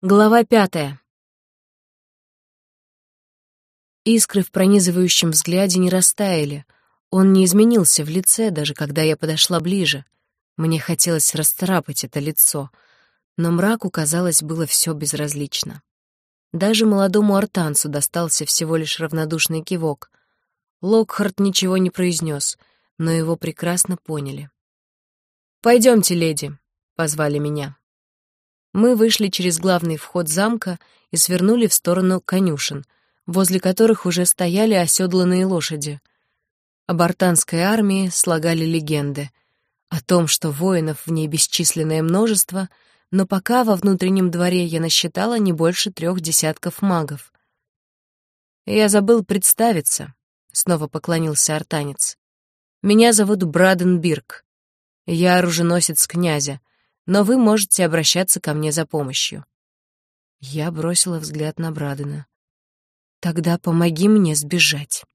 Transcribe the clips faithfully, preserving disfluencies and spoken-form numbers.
Глава пятая. Искры в пронизывающем взгляде не растаяли. Он не изменился в лице, даже когда я подошла ближе. Мне хотелось расцарапать это лицо, но мраку, казалось, было все безразлично. Даже молодому артанцу достался всего лишь равнодушный кивок. Локхарт ничего не произнес, но его прекрасно поняли. «Пойдемте, леди», — позвали меня. Мы вышли через главный вход замка и свернули в сторону конюшен, возле которых уже стояли оседланные лошади. Об артанской армии слагали легенды о том, что воинов в ней бесчисленное множество, но пока во внутреннем дворе я насчитала не больше трех десятков магов. «Я забыл представиться», — снова поклонился артанец. «Меня зовут Браден Бирк. Я оруженосец князя, но вы можете обращаться ко мне за помощью». Я бросила взгляд на Брадена. «Тогда помоги мне сбежать».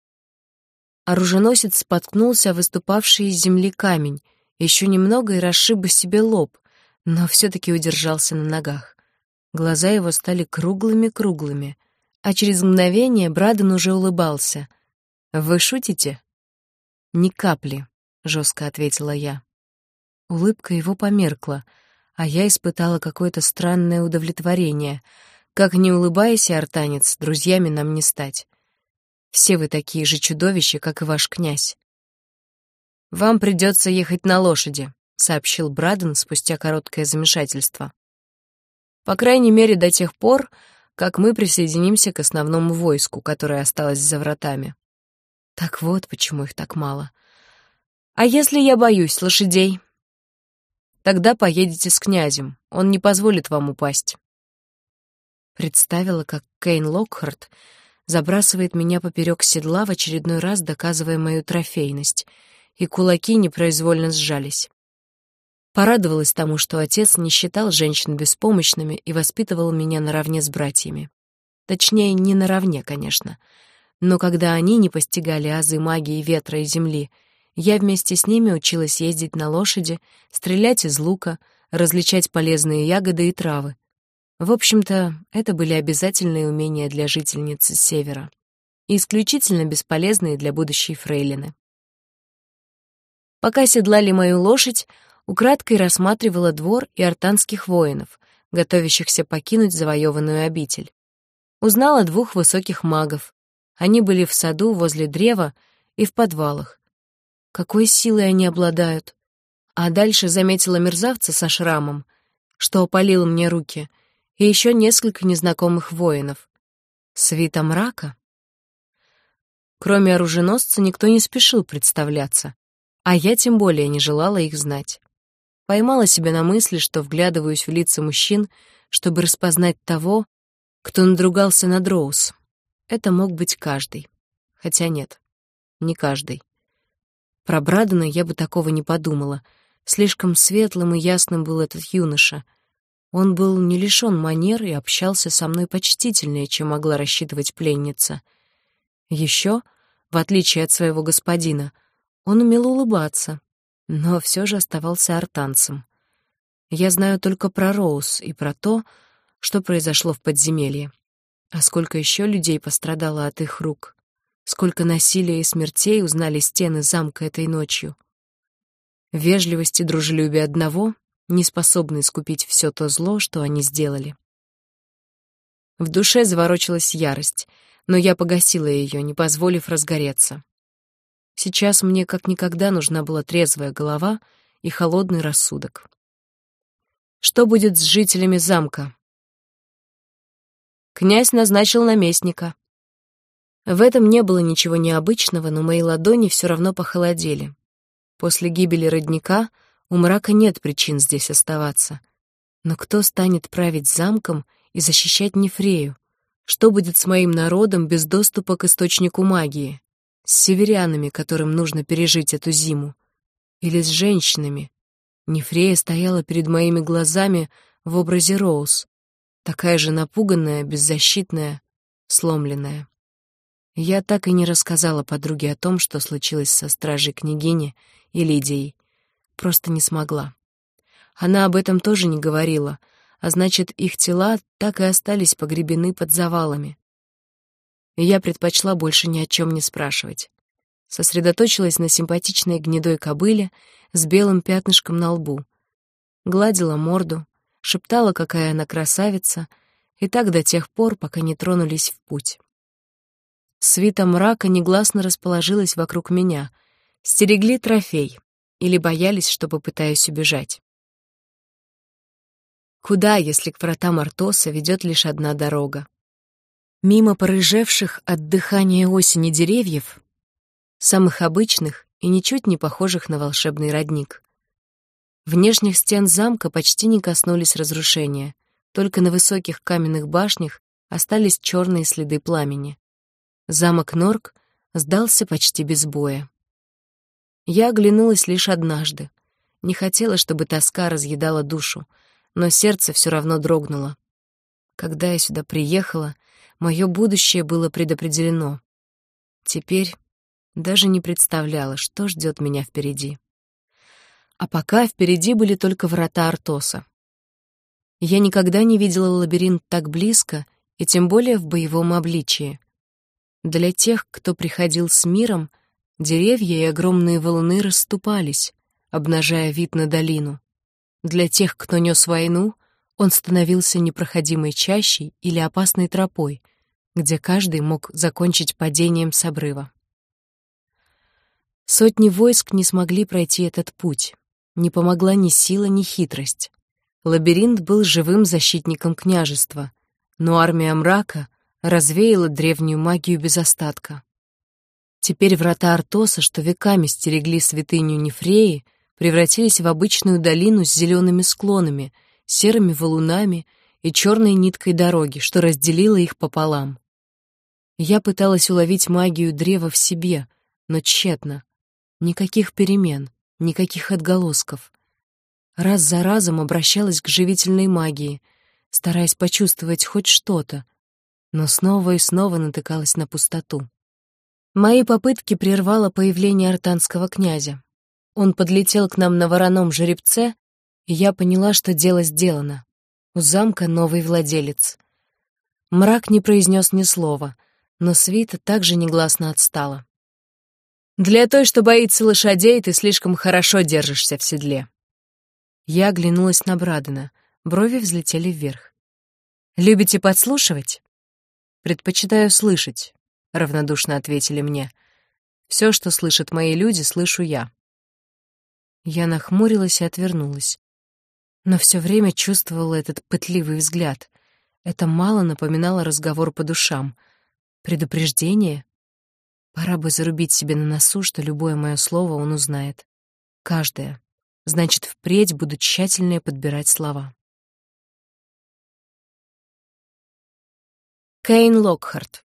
Оруженосец споткнулся о выступавший из земли камень, еще немного и расшиб бы себе лоб, но все-таки удержался на ногах. Глаза его стали круглыми-круглыми, а через мгновение Браден уже улыбался. «Вы шутите?» «Ни капли», — жестко ответила я. Улыбка его померкла, а я испытала какое-то странное удовлетворение. Как ни улыбайся, артанец, друзьями нам не стать. Все вы такие же чудовища, как и ваш князь. «Вам придется ехать на лошади», — сообщил Браден спустя короткое замешательство. «По крайней мере, до тех пор, как мы присоединимся к основному войску, которое осталось за вратами». Так вот, почему их так мало. «А если я боюсь лошадей?» «Тогда поедете с князем, он не позволит вам упасть». Представила, как Кейн Локхарт забрасывает меня поперек седла, в очередной раз доказывая мою трофейность, и кулаки непроизвольно сжались. Порадовалась тому, что отец не считал женщин беспомощными и воспитывал меня наравне с братьями. Точнее, не наравне, конечно, но когда они не постигали азы магии ветра и земли, я вместе с ними училась ездить на лошади, стрелять из лука, различать полезные ягоды и травы. В общем-то, это были обязательные умения для жительницы Севера и исключительно бесполезные для будущей фрейлины. Пока седлали мою лошадь, украдкой рассматривала двор и артанских воинов, готовящихся покинуть завоеванную обитель. Узнала двух высоких магов. Они были в саду возле древа и в подвалах. Какой силой они обладают? А дальше заметила мерзавца со шрамом, что опалил мне руки, и еще несколько незнакомых воинов. Свита мрака? Кроме оруженосца никто не спешил представляться, а я тем более не желала их знать. Поймала себя на мысли, что вглядываюсь в лица мужчин, чтобы распознать того, кто надругался над Роуз. Это мог быть каждый. Хотя нет, не каждый. Про Брадена я бы такого не подумала. Слишком светлым и ясным был этот юноша. Он был не лишён манер и общался со мной почтительнее, чем могла рассчитывать пленница. Еще, в отличие от своего господина, он умел улыбаться, но все же оставался артанцем. Я знаю только про Роуз и про то, что произошло в подземелье. А сколько еще людей пострадало от их рук? Сколько насилия и смертей узнали стены замка этой ночью? Вежливость и дружелюбие одного не способны искупить все то зло, что они сделали. В душе заворочилась ярость, но я погасила ее, не позволив разгореться. Сейчас мне как никогда нужна была трезвая голова и холодный рассудок. Что будет с жителями замка? Князь назначил наместника. В этом не было ничего необычного, но мои ладони все равно похолодели. После гибели родника у мрака нет причин здесь оставаться. Но кто станет править замком и защищать Нефрею? Что будет с моим народом без доступа к источнику магии? С северянами, которым нужно пережить эту зиму? Или с женщинами? Нефрея стояла перед моими глазами в образе Роуз, такая же напуганная, беззащитная, сломленная. Я так и не рассказала подруге о том, что случилось со стражей княгини и Лидией. Просто не смогла. Она об этом тоже не говорила, а значит, их тела так и остались погребены под завалами. И я предпочла больше ни о чем не спрашивать. Сосредоточилась на симпатичной гнедой кобыле с белым пятнышком на лбу. Гладила морду, шептала, какая она красавица, и так до тех пор, пока не тронулись в путь. Свита мрака негласно расположилась вокруг меня, стерегли трофей или боялись, что попытаюсь убежать. Куда, если к вратам Артоса ведет лишь одна дорога? Мимо порыжевших от дыхания осени деревьев, самых обычных и ничуть не похожих на волшебный родник. Внешних стен замка почти не коснулись разрушения, только на высоких каменных башнях остались черные следы пламени. Замок Норк сдался почти без боя. Я оглянулась лишь однажды. Не хотела, чтобы тоска разъедала душу, но сердце все равно дрогнуло. Когда я сюда приехала, мое будущее было предопределено. Теперь даже не представляла, что ждет меня впереди. А пока впереди были только врата Артоса. Я никогда не видела лабиринт так близко, и тем более в боевом обличии. Для тех, кто приходил с миром, деревья и огромные валуны расступались, обнажая вид на долину. Для тех, кто нес войну, он становился непроходимой чащей или опасной тропой, где каждый мог закончить падением с обрыва. Сотни войск не смогли пройти этот путь. Не помогла ни сила, ни хитрость. Лабиринт был живым защитником княжества, но армия мрака развеяла древнюю магию без остатка. Теперь врата Артоса, что веками стерегли святыню Нефреи, превратились в обычную долину с зелеными склонами, серыми валунами и черной ниткой дороги, что разделила их пополам. Я пыталась уловить магию древа в себе, но тщетно. Никаких перемен, никаких отголосков. Раз за разом обращалась к живительной магии, стараясь почувствовать хоть что-то, но снова и снова натыкалась на пустоту. Мои попытки прервало появление артанского князя. Он подлетел к нам на вороном жеребце, и я поняла, что дело сделано. У замка новый владелец. Мрак не произнес ни слова, но свита также негласно отстала. «Для той, что боится лошадей, ты слишком хорошо держишься в седле». Я оглянулась на Брадена, брови взлетели вверх. «Любите подслушивать?» «Предпочитаю слышать», — равнодушно ответили мне. «Все, что слышат мои люди, слышу я». Я нахмурилась и отвернулась, но все время чувствовала этот пытливый взгляд. Это мало напоминало разговор по душам. Предупреждение? Пора бы зарубить себе на носу, что любое мое слово он узнает. Каждое. Значит, впредь буду тщательнее подбирать слова. Кейн Локхарт.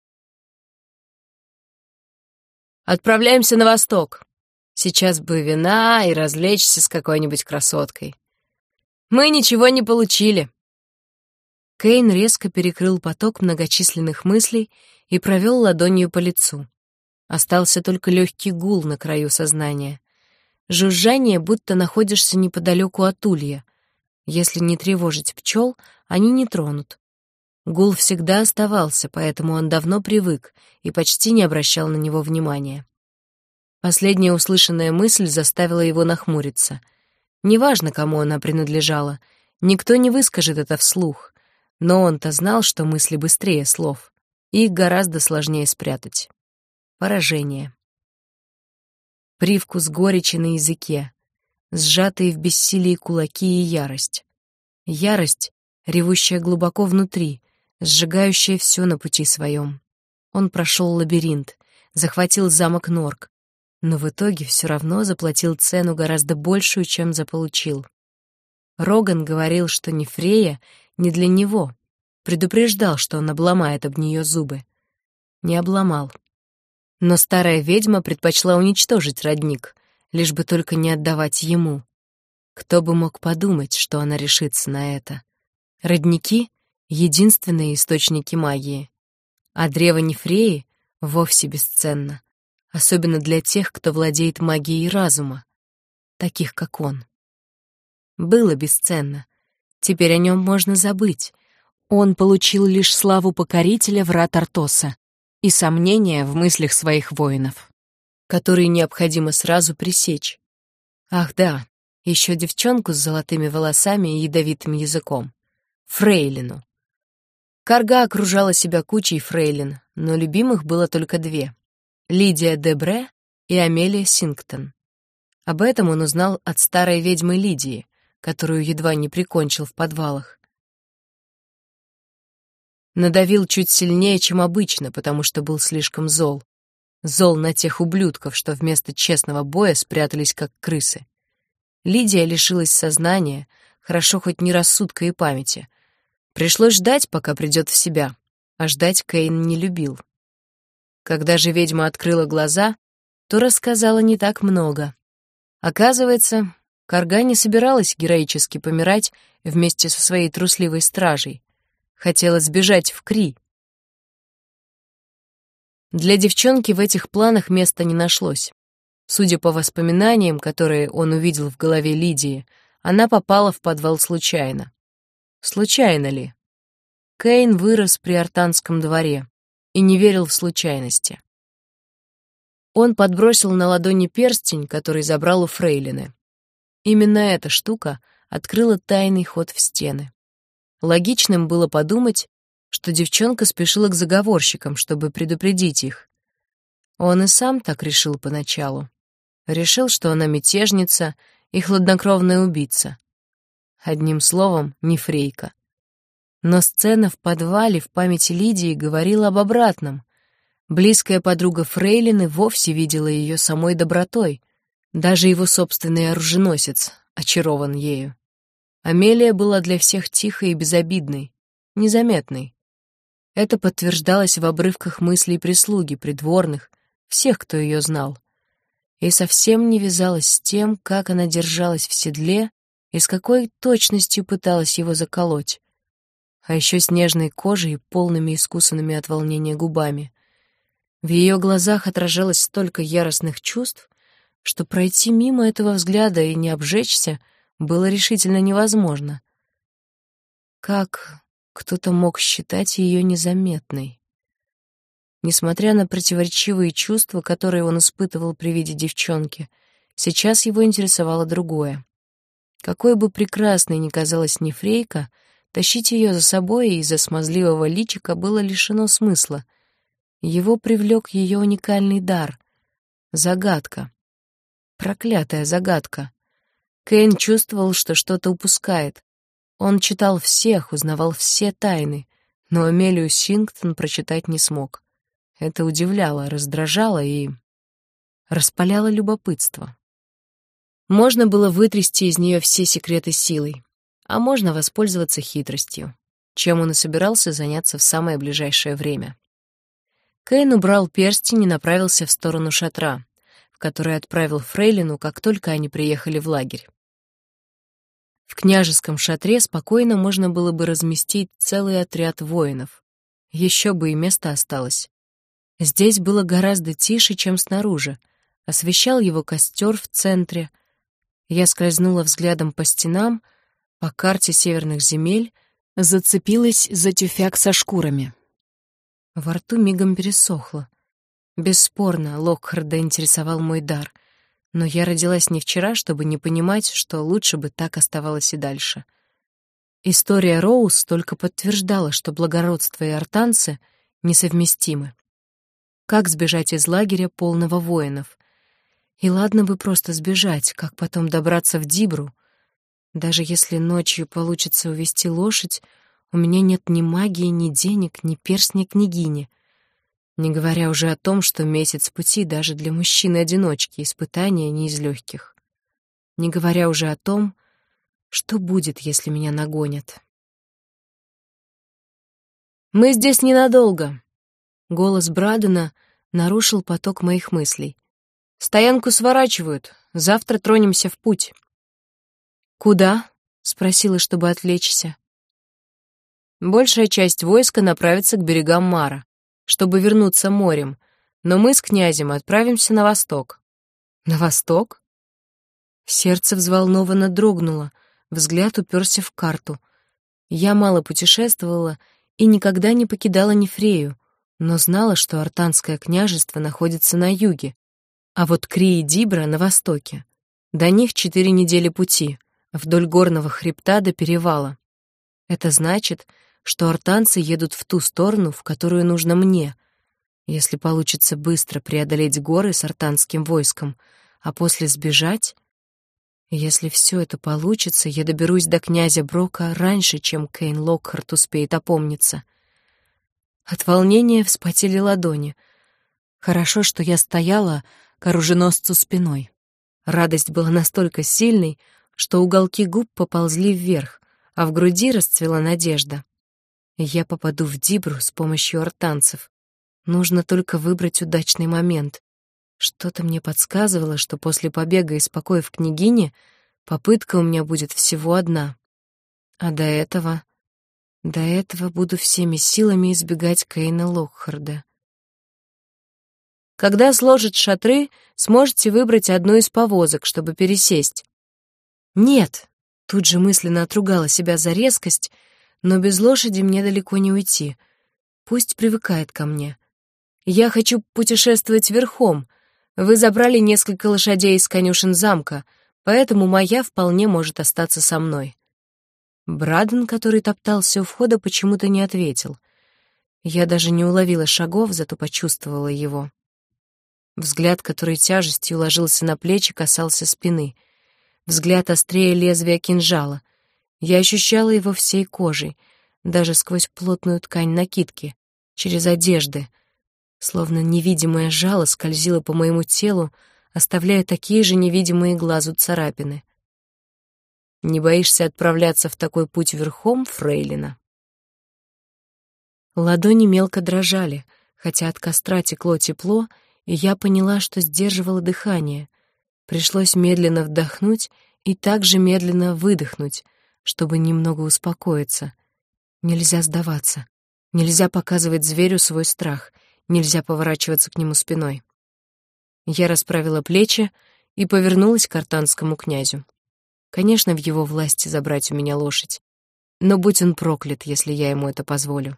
«Отправляемся на восток. Сейчас бы вина и развлечься с какой-нибудь красоткой. Мы ничего не получили». Кейн резко перекрыл поток многочисленных мыслей и провел ладонью по лицу. Остался только легкий гул на краю сознания. Жужжание, будто находишься неподалеку от улья. Если не тревожить пчел, они не тронут. Гул всегда оставался, поэтому он давно привык и почти не обращал на него внимания. Последняя услышанная мысль заставила его нахмуриться. Неважно, кому она принадлежала, никто не выскажет это вслух, но он-то знал, что мысли быстрее слов, и их гораздо сложнее спрятать. Поражение. Привкус горечи на языке, сжатые в бессилии кулаки и ярость. Ярость, ревущая глубоко внутри, сжигающая все на пути своем. Он прошел лабиринт, захватил замок Норк, но в итоге все равно заплатил цену гораздо большую, чем заполучил. Роган говорил, что Нефрея не для него, предупреждал, что он обломает об нее зубы. Не обломал. Но старая ведьма предпочла уничтожить родник, лишь бы только не отдавать ему. Кто бы мог подумать, что она решится на это? Родники — единственные источники магии, а древо Нефреи вовсе бесценно, особенно для тех, кто владеет магией разума, таких как он. Было бесценно, Теперь о нем можно забыть. Он получил лишь славу покорителя врат Артоса и сомнения в мыслях своих воинов, которые необходимо сразу пресечь. Ах да, еще девчонку с золотыми волосами и ядовитым языком. Фрейлину. Карга окружала себя кучей фрейлин, но любимых было только две — Лидия Дебре и Амелия Сингтон. Об этом он узнал от старой ведьмы Лидии, которую едва не прикончил в подвалах. Надавил чуть сильнее, чем обычно, потому что был слишком зол. Зол на тех ублюдков, что вместо честного боя спрятались как крысы. Лидия лишилась сознания, хорошо хоть не рассудка и памяти. Пришлось ждать, пока придет в себя, а ждать Кэйн не любил. Когда же ведьма открыла глаза, то рассказала не так много. Оказывается, Карга не собиралась героически помирать вместе со своей трусливой стражей. Хотела сбежать в Кри. Для девчонки в этих планах места не нашлось. Судя по воспоминаниям, которые он увидел в голове Лидии, она попала в подвал случайно. Случайно ли? Кэйн вырос при Артанском дворе и не верил в случайности. Он подбросил на ладони перстень, который забрал у фрейлины. Именно эта штука открыла тайный ход в стены. Логичным было подумать, что девчонка спешила к заговорщикам, чтобы предупредить их. Он и сам так решил поначалу. Решил, что она мятежница и хладнокровная убийца. Одним словом, не фрейка. Но сцена в подвале в памяти Лидии говорила об обратном. Близкая подруга фрейлины вовсе видела ее самой добротой. Даже его собственный оруженосец очарован ею. Амелия была для всех тихой и безобидной, незаметной. Это подтверждалось в обрывках мыслей прислуги, придворных, всех, кто ее знал. И совсем не вязалось с тем, как она держалась в седле и с какой точностью пыталась его заколоть. А еще с нежной кожей и полными искусанными от волнения губами. В ее глазах отражалось столько яростных чувств, что пройти мимо этого взгляда и не обжечься было решительно невозможно. Как кто-то мог считать ее незаметной? Несмотря на противоречивые чувства, которые он испытывал при виде девчонки, сейчас его интересовало другое. Какой бы прекрасной ни казалась Нефрейка, тащить ее за собой из-за смазливого личика было лишено смысла. Его привлек ее уникальный дар — загадка. Проклятая загадка. Кэйн чувствовал, что что-то упускает. Он читал всех, узнавал все тайны, но Амелию Сингтон прочитать не смог. Это удивляло, раздражало и распаляло любопытство. Можно было вытрясти из нее все секреты силой, а можно воспользоваться хитростью, чем он и собирался заняться в самое ближайшее время. Кэйн убрал перстень и направился в сторону шатра, в который отправил фрейлину, как только они приехали в лагерь. В княжеском шатре спокойно можно было бы разместить целый отряд воинов. Еще бы и место осталось. Здесь было гораздо тише, чем снаружи. Освещал его костер в центре. Я скользнула взглядом по стенам, по карте северных земель, зацепилась за тюфяк со шкурами. Во рту мигом пересохло. Бесспорно, Локхарда интересовал мой дар, но я родилась не вчера, чтобы не понимать, что лучше бы так оставалось и дальше. История Роуз только подтверждала, что благородство и артанцы несовместимы. Как сбежать из лагеря, полного воинов? И ладно бы просто сбежать, как потом добраться в Дибру? Даже если ночью получится увести лошадь, у меня нет ни магии, ни денег, ни перстня княгини. Не говоря уже о том, что месяц пути даже для мужчины-одиночки испытания не из легких. Не говоря уже о том, что будет, если меня нагонят. «Мы здесь ненадолго», — голос Брадена нарушил поток моих мыслей. «Стоянку сворачивают, завтра тронемся в путь». «Куда?» — спросила, чтобы отвлечься. «Большая часть войска направится к берегам Мара, чтобы вернуться морем, но мы с князем отправимся на восток». «На восток?» Сердце взволнованно дрогнуло, взгляд уперся в карту. Я мало путешествовала и никогда не покидала Нефрею, но знала, что Артанское княжество находится на юге, а вот Кри и Дибра — на востоке. До них четыре недели пути, вдоль горного хребта до перевала. Это значит, что артанцы едут в ту сторону, в которую нужно мне, если получится быстро преодолеть горы с артанским войском, а после сбежать. Если все это получится, я доберусь до князя Брока раньше, чем Кейн Локхарт успеет опомниться. От волнения вспотели ладони. Хорошо, что я стояла к оруженосцу спиной. Радость была настолько сильной, что уголки губ поползли вверх, а в груди расцвела надежда. Я попаду в Дибру с помощью артанцев. Нужно только выбрать удачный момент. Что-то мне подсказывало, что после побега из покоев княгини попытка у меня будет всего одна. А до этого... До этого буду всеми силами избегать Кейна Локхарда. Когда сложат шатры, сможете выбрать одну из повозок, чтобы пересесть. Нет, тут же мысленно отругала себя за резкость, но без лошади мне далеко не уйти. Пусть привыкает ко мне. Я хочу путешествовать верхом. Вы забрали несколько лошадей из конюшен замка, поэтому моя вполне может остаться со мной. Браден, который топтался у входа, почему-то не ответил. Я даже не уловила шагов, зато почувствовала его. Взгляд, который тяжестью ложился на плечи, касался спины. Взгляд острее лезвия кинжала. Я ощущала его всей кожей, даже сквозь плотную ткань накидки, через одежды. Словно невидимое жало скользило по моему телу, оставляя такие же невидимые глазу царапины. «Не боишься отправляться в такой путь верхом, фрейлина?» Ладони мелко дрожали, хотя от костра текло тепло, и я поняла, что сдерживала дыхание. Пришлось медленно вдохнуть и также медленно выдохнуть, чтобы немного успокоиться. Нельзя сдаваться. Нельзя показывать зверю свой страх. Нельзя поворачиваться к нему спиной. Я расправила плечи и повернулась к артанскому князю. Конечно, в его власти забрать у меня лошадь, но будь он проклят, если я ему это позволю.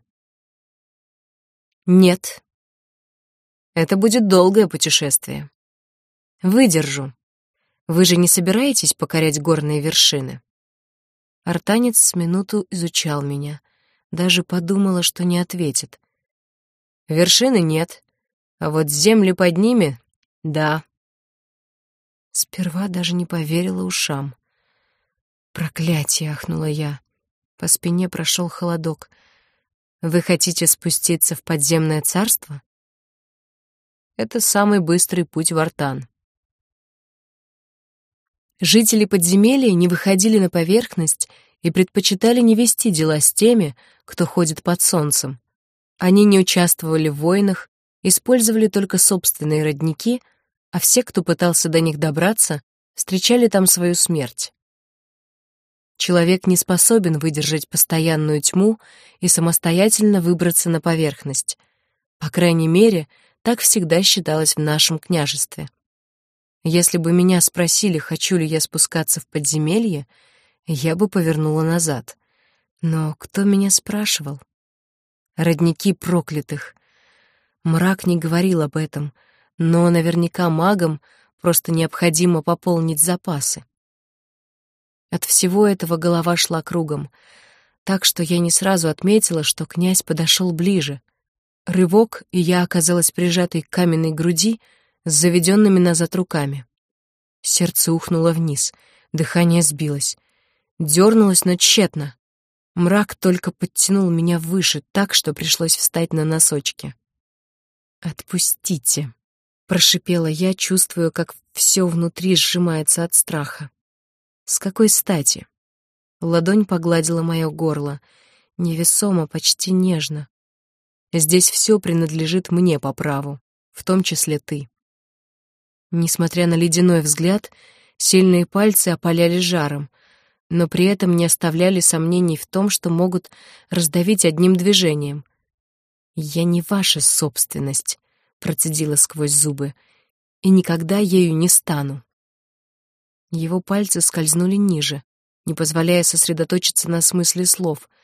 Нет. Это будет долгое путешествие. Выдержу. Вы же не собираетесь покорять горные вершины? Артанец с минуту изучал меня. Даже подумала, что не ответит. Вершины нет, а вот земли под ними — да. Сперва даже не поверила ушам. «Проклятие!» — ахнула я. По спине прошел холодок. «Вы хотите спуститься в подземное царство?» «Это самый быстрый путь в Артан». Жители подземелья не выходили на поверхность и предпочитали не вести дела с теми, кто ходит под солнцем. Они не участвовали в войнах, использовали только собственные родники, а все, кто пытался до них добраться, встречали там свою смерть. Человек не способен выдержать постоянную тьму и самостоятельно выбраться на поверхность. По крайней мере, так всегда считалось в нашем княжестве. Если бы меня спросили, хочу ли я спускаться в подземелье, я бы повернула назад. Но кто меня спрашивал? Родники проклятых. Мрак не говорил об этом, но наверняка магам просто необходимо пополнить запасы. От всего этого голова шла кругом, так что я не сразу отметила, что князь подошел ближе. Рывок, и я оказалась прижатой к каменной груди с заведенными назад руками. Сердце ухнуло вниз, дыхание сбилось. Дёрнулось, но тщетно. Мрак только подтянул меня выше, так что пришлось встать на носочки. «Отпустите», — прошипела я, чувствуя, как все внутри сжимается от страха. «С какой стати?» Ладонь погладила мое горло, невесомо, почти нежно. «Здесь все принадлежит мне по праву, в том числе ты». Несмотря на ледяной взгляд, сильные пальцы опаляли жаром, но при этом не оставляли сомнений в том, что могут раздавить одним движением. «Я не ваша собственность», — процедила сквозь зубы, — «и никогда ею не стану». Его пальцы скользнули ниже, не позволяя сосредоточиться на смысле слов,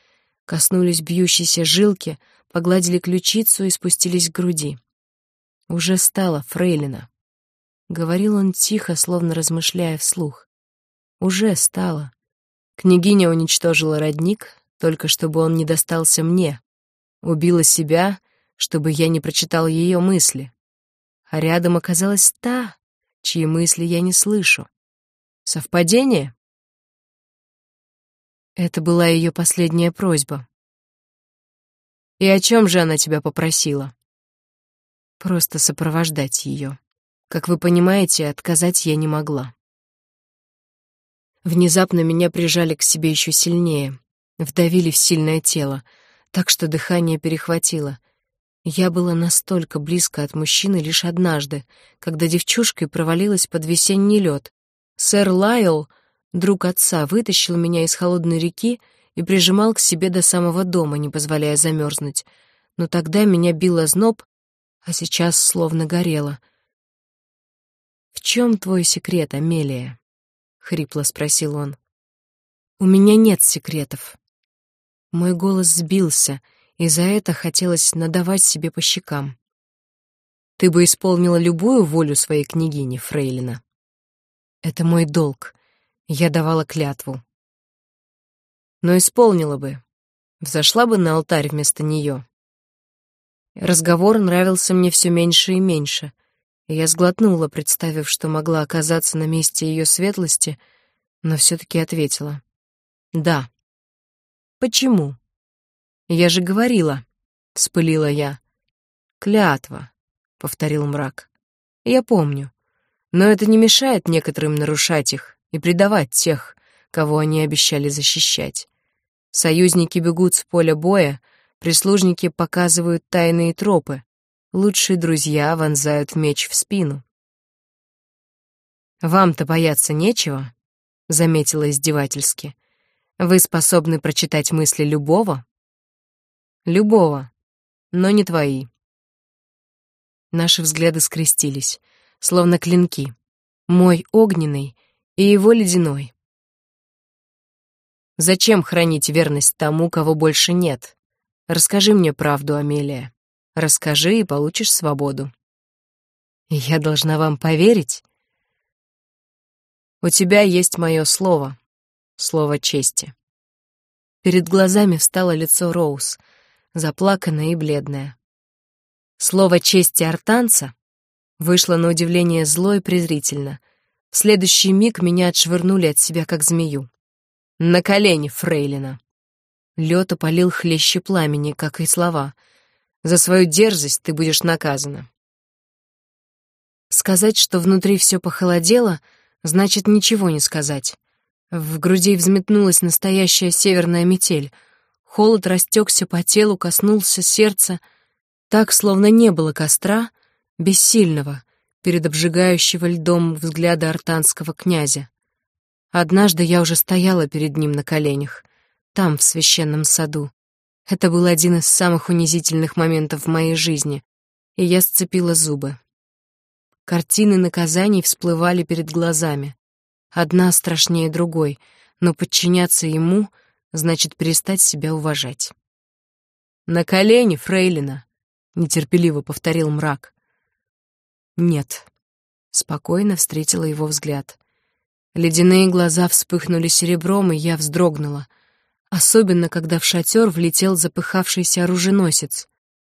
коснулись бьющейся жилки, погладили ключицу и спустились к груди. «Уже стало, фрейлина», — говорил он тихо, словно размышляя вслух. «Уже стало. Княгиня уничтожила родник, только чтобы он не достался мне. Убила себя, чтобы я не прочитал ее мысли. А рядом оказалась та, чьи мысли я не слышу. Совпадение?» Это была ее последняя просьба. «И о чем же она тебя попросила?» «Просто сопровождать ее. Как вы понимаете, отказать я не могла». Внезапно меня прижали к себе еще сильнее, вдавили в сильное тело, так что дыхание перехватило. Я была настолько близко от мужчины лишь однажды, когда девчушкой провалилась под весенний лед. Сэр Лайл, друг отца, вытащил меня из холодной реки и прижимал к себе до самого дома, не позволяя замерзнуть. Но тогда меня бил озноб, а сейчас словно горело. «В чем твой секрет, Амелия?» — хрипло спросил он. «У меня нет секретов». Мой голос сбился, и за это хотелось надавать себе по щекам. «Ты бы исполнила любую волю своей княгини, фрейлина. Это мой долг. Я давала клятву. Но исполнила бы. Взошла бы на алтарь вместо нее». Разговор нравился мне все меньше и меньше, и я сглотнула, представив, что могла оказаться на месте ее светлости, но все-таки ответила. «Да». «Почему?» «Я же говорила», — вспылила я. «Клятва», — повторил мрак. «Я помню. Но это не мешает некоторым нарушать их и предавать тех, кого они обещали защищать. Союзники бегут с поля боя, прислужники показывают тайные тропы, лучшие друзья вонзают меч в спину». «Вам-то бояться нечего», — заметила издевательски. «Вы способны прочитать мысли любого?» «Любого, но не твои». Наши взгляды скрестились, словно клинки. Мой огненный и его ледяной. «Зачем хранить верность тому, кого больше нет? Расскажи мне правду, Амелия. Расскажи, и получишь свободу». «Я должна вам поверить?» «У тебя есть мое слово, слово чести». Перед глазами встало лицо Роуз, заплаканное и бледное. Слово чести артанца вышло на удивление зло и презрительно. В следующий миг меня отшвырнули от себя, как змею. «На колени, фрейлина!» Лед опалил хлеще пламени, как и слова. «За свою дерзость ты будешь наказана». Сказать, что внутри все похолодело, значит ничего не сказать. В груди взметнулась настоящая северная метель. Холод растекся по телу, коснулся сердца, так, словно не было костра, бессильного, перед обжигающего льдом взгляда артанского князя. Однажды я уже стояла перед ним на коленях, там, в священном саду. Это был один из самых унизительных моментов в моей жизни, и я сцепила зубы. Картины наказаний всплывали перед глазами. Одна страшнее другой, но подчиняться ему значит перестать себя уважать. «На колени, фрейлина!» — нетерпеливо повторил мрак. «Нет», — спокойно встретила его взгляд. Ледяные глаза вспыхнули серебром, и я вздрогнула, особенно когда в шатер влетел запыхавшийся оруженосец.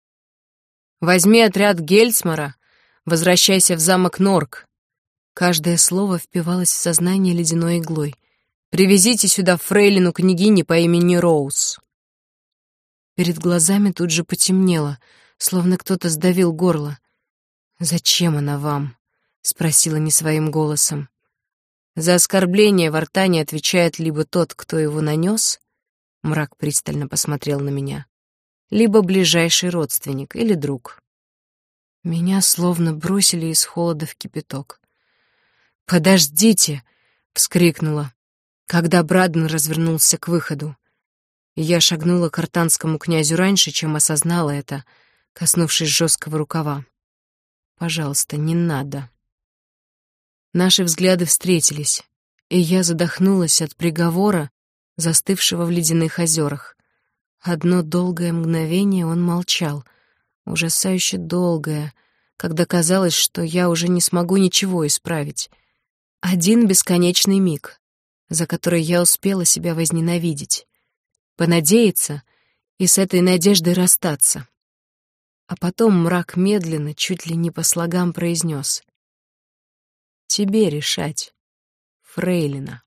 «Возьми отряд Гельцмара, возвращайся в замок Норк». Каждое слово впивалось в сознание ледяной иглой. «Привезите сюда фрейлину княгини по имени Роуз». Перед глазами тут же потемнело, словно кто-то сдавил горло. «Зачем она вам?» — спросила не своим голосом. «За оскорбление в Артане отвечает либо тот, кто его нанес», — мрак пристально посмотрел на меня, «либо ближайший родственник или друг». Меня словно бросили из холода в кипяток. «Подождите!» — вскрикнула, когда Браден развернулся к выходу. Я шагнула к артанскому князю раньше, чем осознала это, коснувшись жесткого рукава. «Пожалуйста, не надо». Наши взгляды встретились, и я задохнулась от приговора, застывшего в ледяных озерах. Одно долгое мгновение он молчал, ужасающе долгое, когда казалось, что я уже не смогу ничего исправить. Один бесконечный миг, за который я успела себя возненавидеть, понадеяться и с этой надеждой расстаться. А потом мрак медленно, чуть ли не по слогам произнес: «Тебе решать, фрейлина».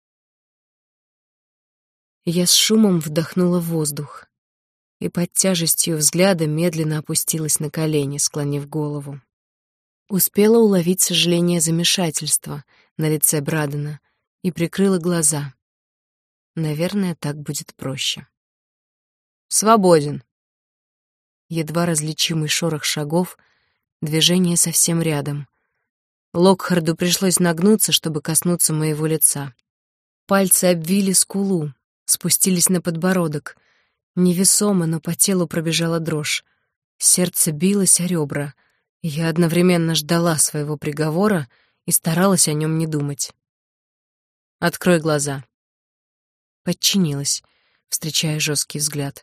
Я с шумом вдохнула воздух и под тяжестью взгляда медленно опустилась на колени, склонив голову. Успела уловить сожаление замешательства на лице Брадена и прикрыла глаза. Наверное, так будет проще. «Свободен!» Едва различимый шорох шагов, движение совсем рядом. Локхарду пришлось нагнуться, чтобы коснуться моего лица. Пальцы обвили скулу, спустились на подбородок. Невесомо, но по телу пробежала дрожь. Сердце билось о ребра. Я одновременно ждала своего приговора и старалась о нем не думать. «Открой глаза». Подчинилась, встречая жесткий взгляд.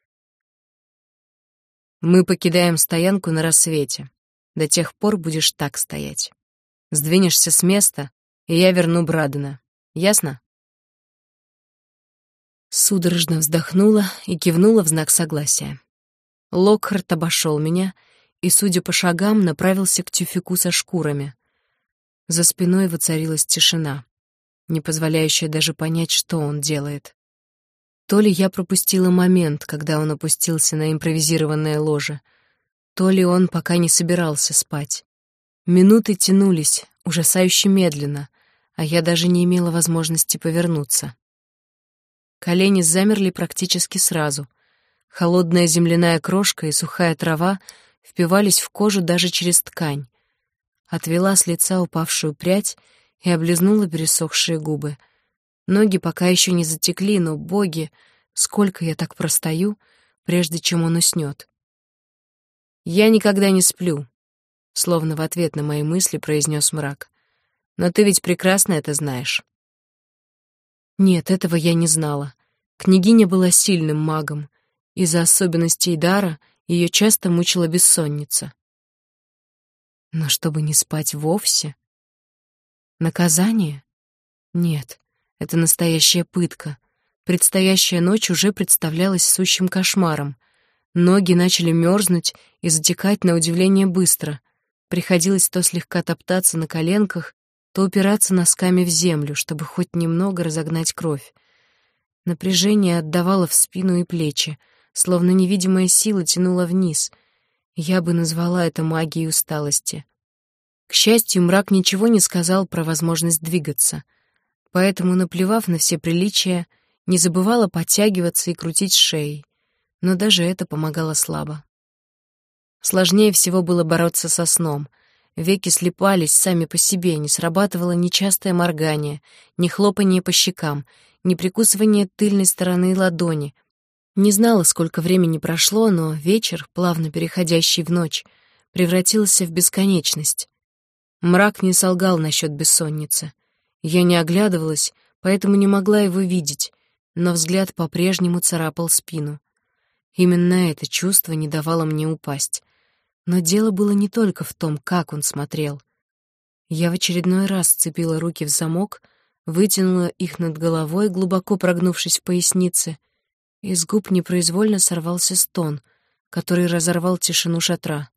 «Мы покидаем стоянку на рассвете. До тех пор будешь так стоять. Сдвинешься с места, и я верну Брадена. Ясно?» Судорожно вздохнула и кивнула в знак согласия. Локхард обошел меня и, судя по шагам, направился к тюфяку со шкурами. За спиной воцарилась тишина, не позволяющая даже понять, что он делает. То ли я пропустила момент, когда он опустился на импровизированное ложе, то ли он пока не собирался спать. Минуты тянулись, ужасающе медленно, а я даже не имела возможности повернуться. Колени замерли практически сразу. Холодная земляная крошка и сухая трава впивались в кожу даже через ткань. Отвела с лица упавшую прядь и облизнула пересохшие губы. Ноги пока еще не затекли, но, боги, сколько я так простою, прежде чем он уснет. «Я никогда не сплю», — словно в ответ на мои мысли произнес мрак. «Но ты ведь прекрасно это знаешь». Нет, этого я не знала. Княгиня была сильным магом. Из-за особенностей дара ее часто мучила бессонница. Но чтобы не спать вовсе? Наказание? Нет, это настоящая пытка. Предстоящая ночь уже представлялась сущим кошмаром. Ноги начали мерзнуть и затекать на удивление быстро. Приходилось то слегка топтаться на коленках, то упираться носками в землю, чтобы хоть немного разогнать кровь. Напряжение отдавало в спину и плечи, словно невидимая сила тянула вниз. Я бы назвала это магией усталости. К счастью, мрак ничего не сказал про возможность двигаться, поэтому, наплевав на все приличия, не забывала подтягиваться и крутить шеей, но даже это помогало слабо. Сложнее всего было бороться со сном. Веки слипались сами по себе, не срабатывало ни частое моргание, ни хлопанье по щекам, ни прикусывание тыльной стороны ладони. Не знала, сколько времени прошло, но вечер, плавно переходящий в ночь, превратился в бесконечность. Мрак не солгал насчет бессонницы. Я не оглядывалась, поэтому не могла его видеть, но взгляд по-прежнему царапал спину. Именно это чувство не давало мне упасть. Но дело было не только в том, как он смотрел. Я в очередной раз сцепила руки в замок, вытянула их над головой, глубоко прогнувшись в пояснице. Из губ непроизвольно сорвался стон, который разорвал тишину шатра.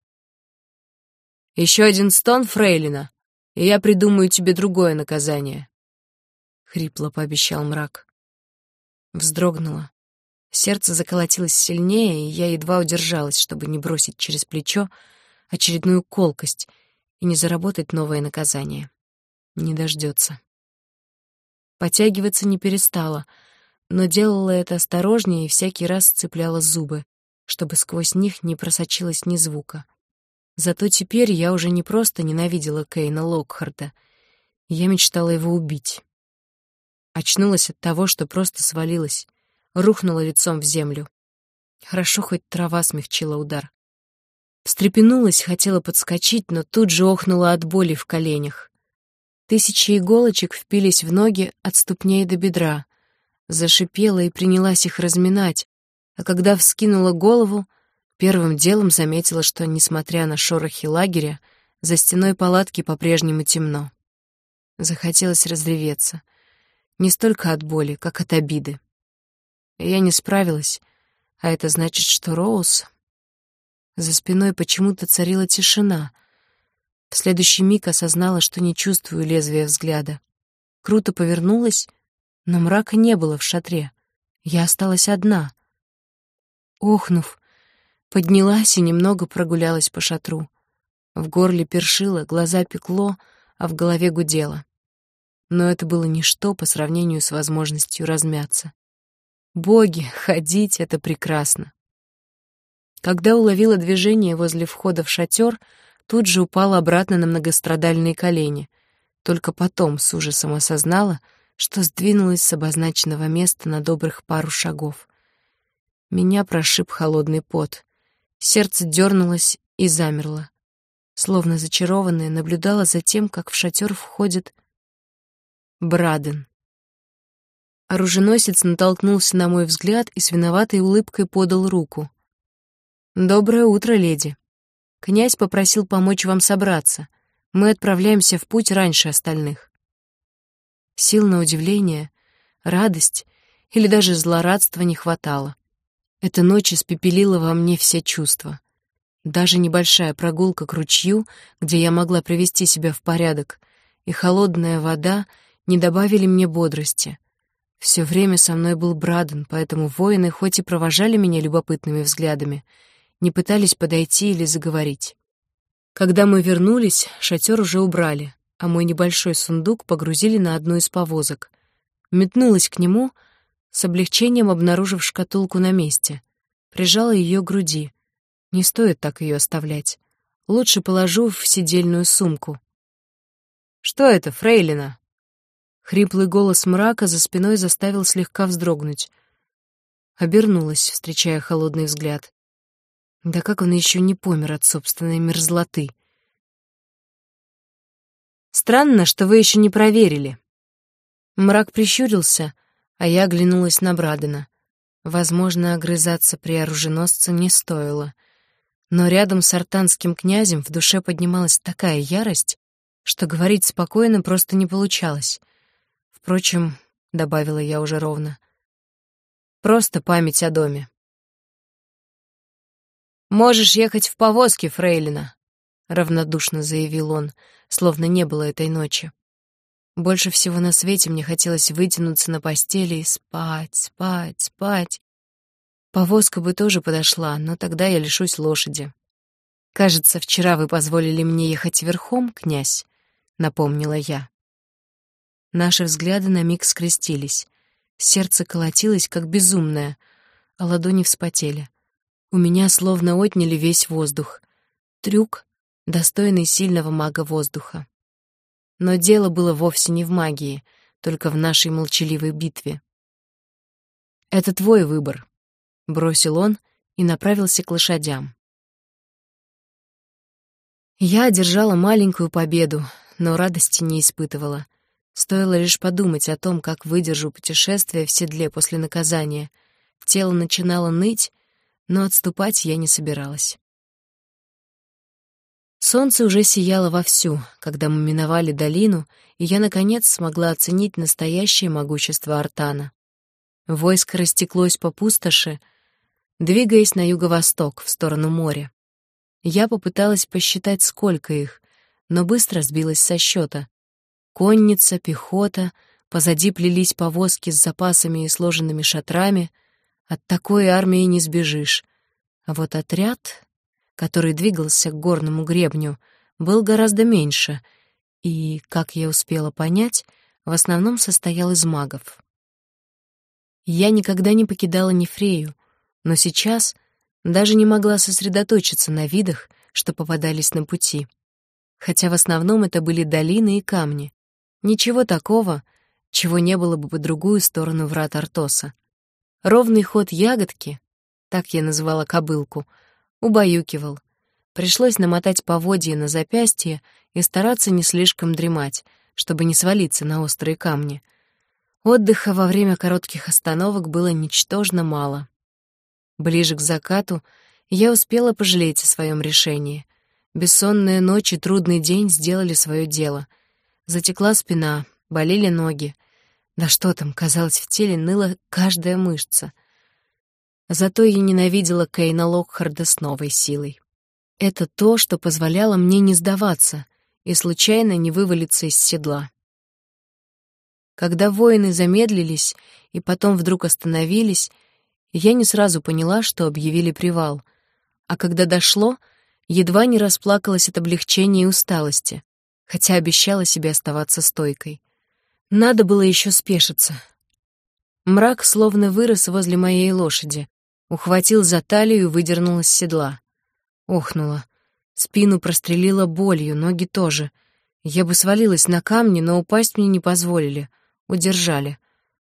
«Еще один стон, фрейлина, и я придумаю тебе другое наказание», — хрипло пообещал мрак. Вздрогнула. Сердце заколотилось сильнее, и я едва удержалась, чтобы не бросить через плечо очередную колкость и не заработать новое наказание. Не дождется. Потягиваться не перестала, но делала это осторожнее и всякий раз сцепляла зубы, чтобы сквозь них не просочилось ни звука. Зато теперь я уже не просто ненавидела Кейна Локхарда, я мечтала его убить. Очнулась от того, что просто свалилась, рухнула лицом в землю. Хорошо, хоть трава смягчила удар. Встрепенулась, хотела подскочить, но тут же охнула от боли в коленях. Тысячи иголочек впились в ноги от ступней до бедра. Зашипела и принялась их разминать, а когда вскинула голову, первым делом заметила, что, несмотря на шорохи лагеря, за стеной палатки по-прежнему темно. Захотелось разреветься. Не столько от боли, как от обиды. Я не справилась, а это значит, что Роуз... За спиной почему-то царила тишина. В следующий миг осознала, что не чувствую лезвия взгляда. Круто повернулась, но мрака не было в шатре. Я осталась одна. Охнув, поднялась и немного прогулялась по шатру. В горле першило, глаза пекло, а в голове гудело. Но это было ничто по сравнению с возможностью размяться. Боги, ходить — это прекрасно. Когда уловила движение возле входа в шатер, тут же упала обратно на многострадальные колени. Только потом с ужасом осознала, что сдвинулась с обозначенного места на добрых пару шагов. Меня прошиб холодный пот. Сердце дернулось и замерло. Словно зачарованная, наблюдала за тем, как в шатер входит Браден. Оруженосец натолкнулся на мой взгляд и с виноватой улыбкой подал руку. «Доброе утро, леди. Князь попросил помочь вам собраться. Мы отправляемся в путь раньше остальных». Сил на удивление, радость или даже злорадства не хватало. Эта ночь испепелила во мне все чувства. Даже небольшая прогулка к ручью, где я могла привести себя в порядок, и холодная вода не добавили мне бодрости. Все время со мной был Браден, поэтому воины хоть и провожали меня любопытными взглядами, не пытались подойти или заговорить. Когда мы вернулись, шатер уже убрали, а мой небольшой сундук погрузили на одну из повозок. Метнулась к нему, с облегчением обнаружив шкатулку на месте. Прижала ее к груди. Не стоит так ее оставлять. Лучше положу в сидельную сумку. «Что это, фрейлина?» Хриплый голос мрака за спиной заставил слегка вздрогнуть. Обернулась, встречая холодный взгляд. Да как он еще не помер от собственной мерзлоты? «Странно, что вы еще не проверили». Мрак прищурился, а я оглянулась на Брадена. Возможно, огрызаться при оруженосце не стоило. Но рядом с артанским князем в душе поднималась такая ярость, что говорить спокойно просто не получалось. Впрочем, — добавила я уже ровно, — просто память о доме. «Можешь ехать в повозке, фрейлина», — равнодушно заявил он, словно не было этой ночи. Больше всего на свете мне хотелось вытянуться на постели и спать, спать, спать. Повозка бы тоже подошла, но тогда я лишусь лошади. «Кажется, вчера вы позволили мне ехать верхом, князь», — напомнила я. Наши взгляды на миг скрестились. Сердце колотилось, как безумное, а ладони вспотели. У меня словно отняли весь воздух. Трюк, достойный сильного мага воздуха. Но дело было вовсе не в магии, только в нашей молчаливой битве. «Это твой выбор», — бросил он и направился к лошадям. Я одержала маленькую победу, но радости не испытывала. Стоило лишь подумать о том, как выдержу путешествие в седле после наказания. Тело начинало ныть, но отступать я не собиралась. Солнце уже сияло вовсю, когда мы миновали долину, и я, наконец, смогла оценить настоящее могущество Артана. Войско растеклось по пустоши, двигаясь на юго-восток, в сторону моря. Я попыталась посчитать, сколько их, но быстро сбилась со счета. Конница, пехота, позади плелись повозки с запасами и сложенными шатрами. От такой армии не сбежишь. А вот отряд, который двигался к горному гребню, был гораздо меньше и, как я успела понять, в основном состоял из магов. Я никогда не покидала Нефрею, но сейчас даже не могла сосредоточиться на видах, что попадались на пути. Хотя в основном это были долины и камни. Ничего такого, чего не было бы по другую сторону врат Артоса. Ровный ход ягодки, так я называла кобылку, убаюкивал. Пришлось намотать поводья на запястье и стараться не слишком дремать, чтобы не свалиться на острые камни. Отдыха во время коротких остановок было ничтожно мало. Ближе к закату я успела пожалеть о своем решении. Бессонные ночи, трудный день сделали свое дело. Затекла спина, болели ноги. Да что там, казалось, в теле ныла каждая мышца. Зато я ненавидела Кейна Локхарда с новой силой. Это то, что позволяло мне не сдаваться и случайно не вывалиться из седла. Когда воины замедлились и потом вдруг остановились, я не сразу поняла, что объявили привал, а когда дошло, едва не расплакалась от облегчения и усталости, хотя обещала себе оставаться стойкой. Надо было еще спешиться. Мрак словно вырос возле моей лошади, ухватил за талию и выдернул из седла. Охнула. Спину прострелила болью, ноги тоже. Я бы свалилась на камни, но упасть мне не позволили. Удержали.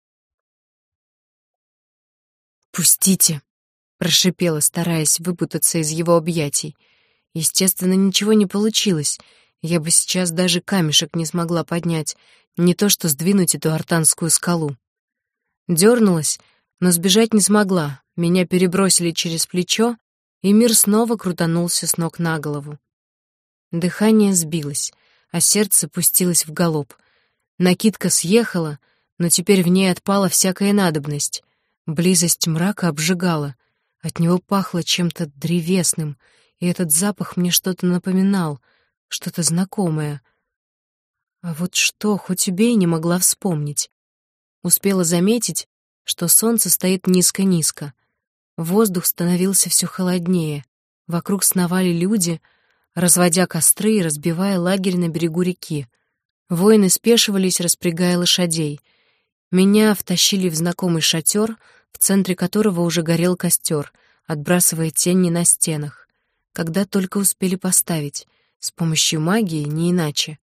«Пустите!» — прошипела, стараясь выпутаться из его объятий. Естественно, ничего не получилось. Я бы сейчас даже камешек не смогла поднять, не то что сдвинуть эту артанскую скалу. Дёрнулась, но сбежать не смогла. Меня перебросили через плечо, и мир снова крутанулся с ног на голову. Дыхание сбилось, а сердце пустилось в галоп. Накидка съехала, но теперь в ней отпала всякая надобность. Близость мрака обжигала. От него пахло чем-то древесным, и этот запах мне что-то напоминал, что-то знакомое. А вот что, хоть убей, не могла вспомнить. Успела заметить, что солнце стоит низко-низко. Воздух становился все холоднее. Вокруг сновали люди, разводя костры и разбивая лагерь на берегу реки. Воины спешивались, распрягая лошадей. Меня втащили в знакомый шатер, в центре которого уже горел костер, отбрасывая тени на стенах. Когда только успели поставить, с помощью магии, не иначе.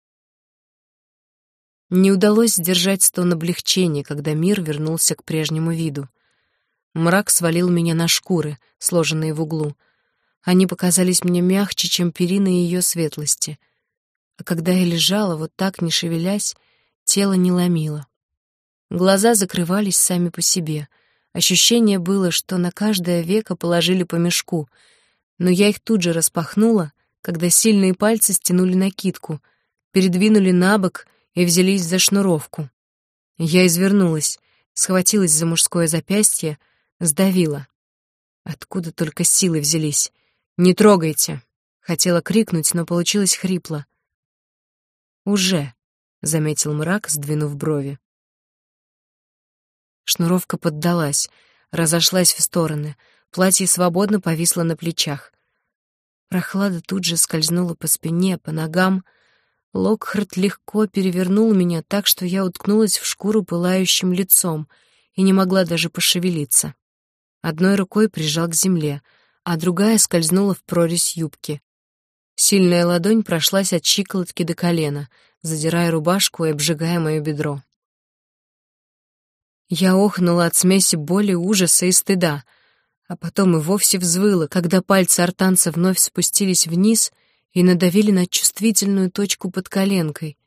Не удалось сдержать стон облегчения, когда мир вернулся к прежнему виду. Мрак свалил меня на шкуры, сложенные в углу. Они показались мне мягче, чем перина ее светлости. А когда я лежала, вот так, не шевелясь, тело не ломило. Глаза закрывались сами по себе. Ощущение было, что на каждое веко положили по мешку, но я их тут же распахнула, когда сильные пальцы стянули накидку, передвинули на бок и взялись за шнуровку. Я извернулась, схватилась за мужское запястье, сдавила. Откуда только силы взялись? «Не трогайте!» Хотела крикнуть, но получилось хрипло. «Уже», — заметил мрак, сдвинув брови. Шнуровка поддалась, разошлась в стороны. Платье свободно повисло на плечах. Прохлада тут же скользнула по спине, по ногам. Локхард легко перевернул меня так, что я уткнулась в шкуру пылающим лицом и не могла даже пошевелиться. Одной рукой прижал к земле, а другая скользнула в прорезь юбки. Сильная ладонь прошлась от щиколотки до колена, задирая рубашку и обжигая моё бедро. Я охнула от смеси боли, ужаса и стыда, а потом и вовсе взвыла, когда пальцы артанца вновь спустились вниз и надавили на чувствительную точку под коленкой.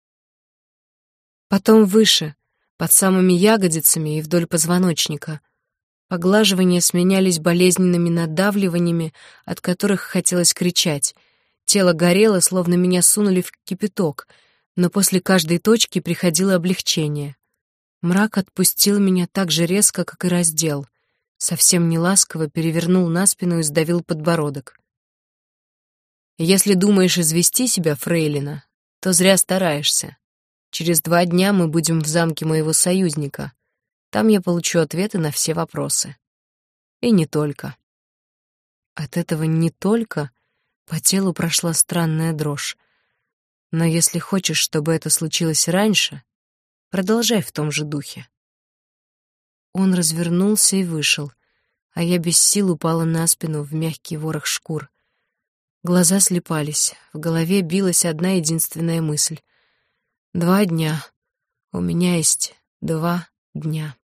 Потом выше, под самыми ягодицами и вдоль позвоночника. Поглаживания сменялись болезненными надавливаниями, от которых хотелось кричать. Тело горело, словно меня сунули в кипяток, но после каждой точки приходило облегчение. Мрак отпустил меня так же резко, как и раздел. Совсем неласково перевернул на спину и сдавил подбородок. «Если думаешь извести себя, фрейлина, то зря стараешься. Через два дня мы будем в замке моего союзника. Там я получу ответы на все вопросы. И не только». От этого «не только» по телу прошла странная дрожь. Но если хочешь, чтобы это случилось раньше, продолжай в том же духе. Он развернулся и вышел, а я без сил упала на спину в мягкий ворох шкур. Глаза слепались, в голове билась одна единственная мысль. Два дня. У меня есть два дня.